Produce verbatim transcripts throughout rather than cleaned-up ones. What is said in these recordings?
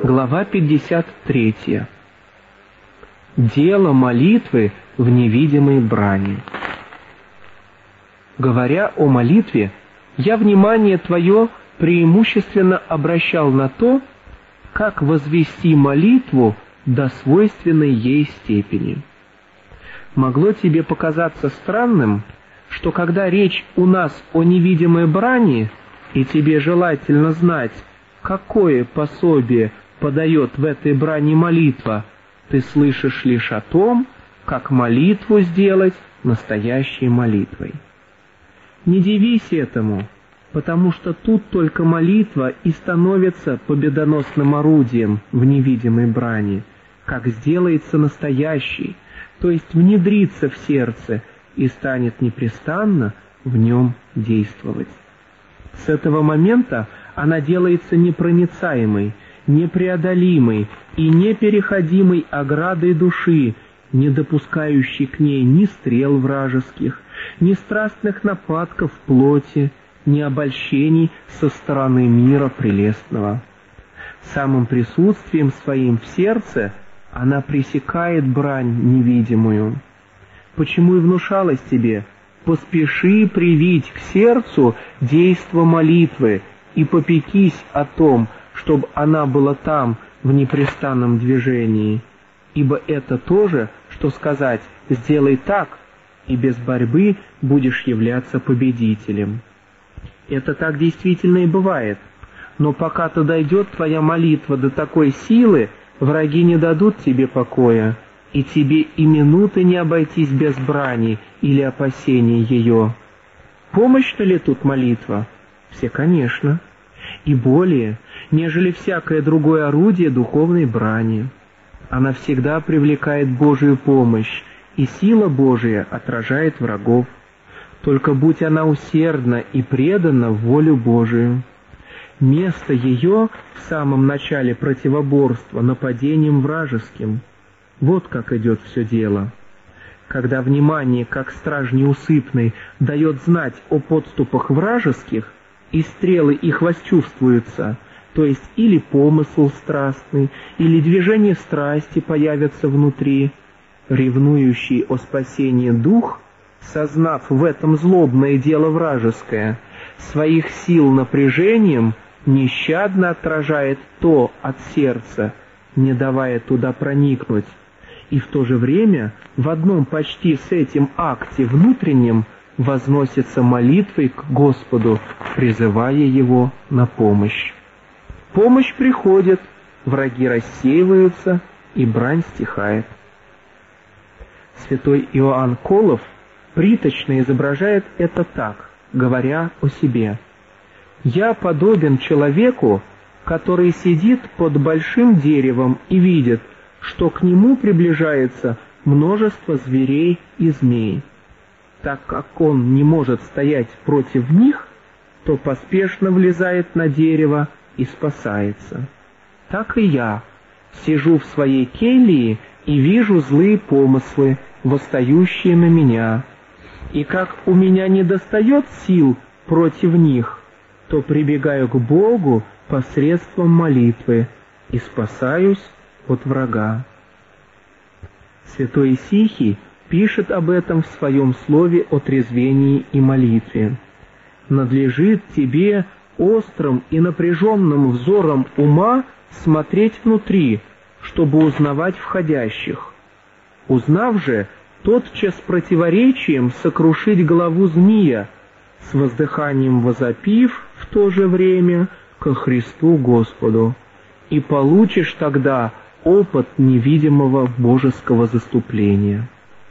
Глава пятьдесят третья. Дело молитвы в невидимой брани. Говоря о молитве, я внимание твое преимущественно обращал на то, как возвести молитву до свойственной ей степени. Могло тебе показаться странным, что когда речь у нас о невидимой брани, и тебе желательно знать, какое пособие подает в этой брани молитва, ты слышишь лишь о том, как молитву сделать настоящей молитвой. Не дивись этому, потому что тут только молитва и становится победоносным орудием в невидимой брани, как сделается настоящей, то есть внедрится в сердце и станет непрестанно в нем действовать. С этого момента она делается непроницаемой, непреодолимой и непереходимой оградой души, не допускающей к ней ни стрел вражеских, ни страстных нападков плоти, ни обольщений со стороны мира прелестного. Самым присутствием своим в сердце она пресекает брань невидимую. Почему и внушалось тебе: поспеши привить к сердцу действо молитвы и попекись о том, чтобы она была там в непрестанном движении, ибо это то же, что сказать: сделай так, и без борьбы будешь являться победителем. Это так действительно и бывает, но пока-то дойдет твоя молитва до такой силы, враги не дадут тебе покоя, и тебе и минуты не обойтись без брани или опасений ее. Помощь-то ли тут молитва? Все, конечно. И более, нежели всякое другое орудие духовной брани. Она всегда привлекает Божию помощь, и сила Божия отражает врагов. Только будь она усердна и предана в волю Божию. Место ее в самом начале противоборства нападением вражеским. Вот как идет все дело. Когда внимание, как страж неусыпный, дает знать о подступах вражеских, и стрелы их восчувствуются, то есть или помысл страстный, или движение страсти появятся внутри, ревнующий о спасении дух, сознав в этом злобное дело вражеское, своих сил напряжением нещадно отражает то от сердца, не давая туда проникнуть, и в то же время в одном почти с этим акте внутреннем возносится молитвой к Господу, призывая Его на помощь. Помощь приходит, враги рассеиваются, и брань стихает. Святой Иоанн Колов приточно изображает это так, говоря о себе: «Я подобен человеку, который сидит под большим деревом и видит, что к нему приближается множество зверей и змей. Так как он не может стоять против них, то поспешно влезает на дерево и спасается. Так и я сижу в своей келье и вижу злые помыслы, восстающие на меня. И как у меня недостает сил против них, то прибегаю к Богу посредством молитвы и спасаюсь от врага». Святой Исихий пишет об этом в своем слове о трезвении и молитве. «Надлежит тебе острым и напряженным взором ума смотреть внутри, чтобы узнавать входящих. Узнав же, тотчас противоречием сокрушить голову змея, с воздыханием возопив в то же время ко Христу Господу, и получишь тогда опыт невидимого божеского заступления».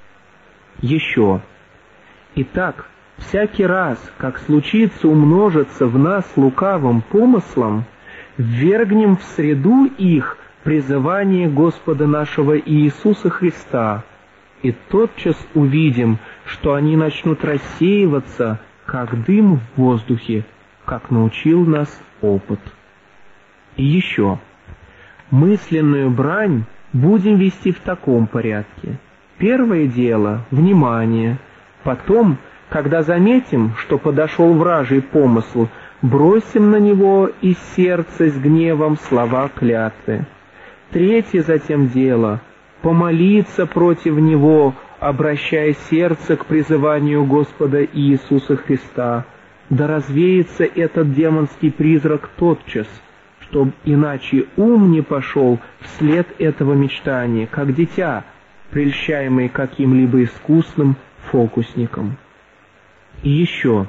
Еще. Итак, всякий раз, как случится умножиться в нас лукавым помыслом, ввергнем в среду их призывание Господа нашего Иисуса Христа, и тотчас увидим, что они начнут рассеиваться, как дым в воздухе, как научил нас опыт. И еще. Мысленную брань будем вести в таком порядке. Первое дело — внимание. Потом, когда заметим, что подошел вражий помысл, бросим на него из сердца с гневом слова клятвы. Третье затем дело — помолиться против него, обращая сердце к призыванию Господа Иисуса Христа, да развеется этот демонский призрак тотчас, чтоб иначе ум не пошел вслед этого мечтания, как дитя, прельщаемый каким-либо искусным фокусником. И еще.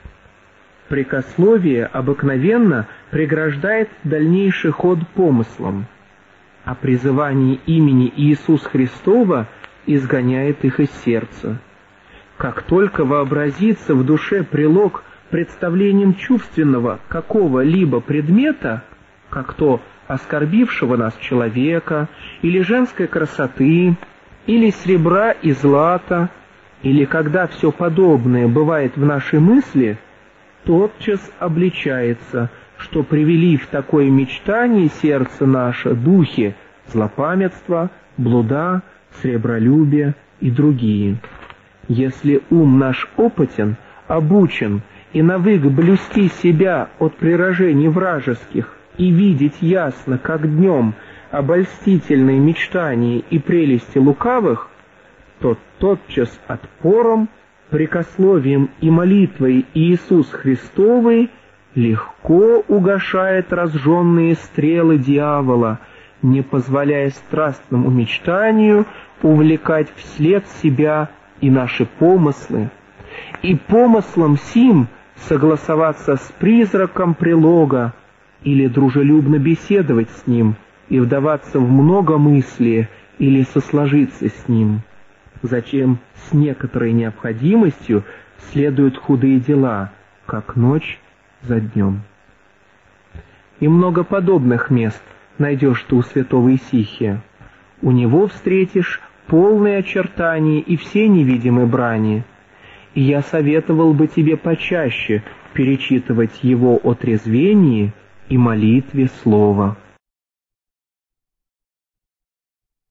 Прикословие обыкновенно преграждает дальнейший ход помыслам, а призывание имени Иисуса Христова изгоняет их из сердца. Как только вообразится в душе прилог представлением чувственного какого-либо предмета, как то оскорбившего нас человека, или женской красоты, или серебра и злата, или когда все подобное бывает в нашей мысли, тотчас обличается, что привели в такое мечтание сердце наше духи злопамятства, блуда, сребролюбия и другие. Если ум наш опытен, обучен и навык блюсти себя от прирожений вражеских и видеть ясно, как днем, обольстительные мечтания и прелести лукавых, то тотчас отпором, прикословием и молитвой Иисус Христовой легко угашает разжженные стрелы дьявола, не позволяя страстному мечтанию увлекать вслед себя и наши помыслы, и помыслом сим согласоваться с призраком прилога или дружелюбно беседовать с ним и вдаваться в многомыслие или сосложиться с ним. Зачем с некоторой необходимостью следуют худые дела, как ночь за днем. И много подобных мест найдешь ты у святого Исихия. У него встретишь полные очертания и все невидимые брани. И я советовал бы тебе почаще перечитывать его о трезвении и молитве слова.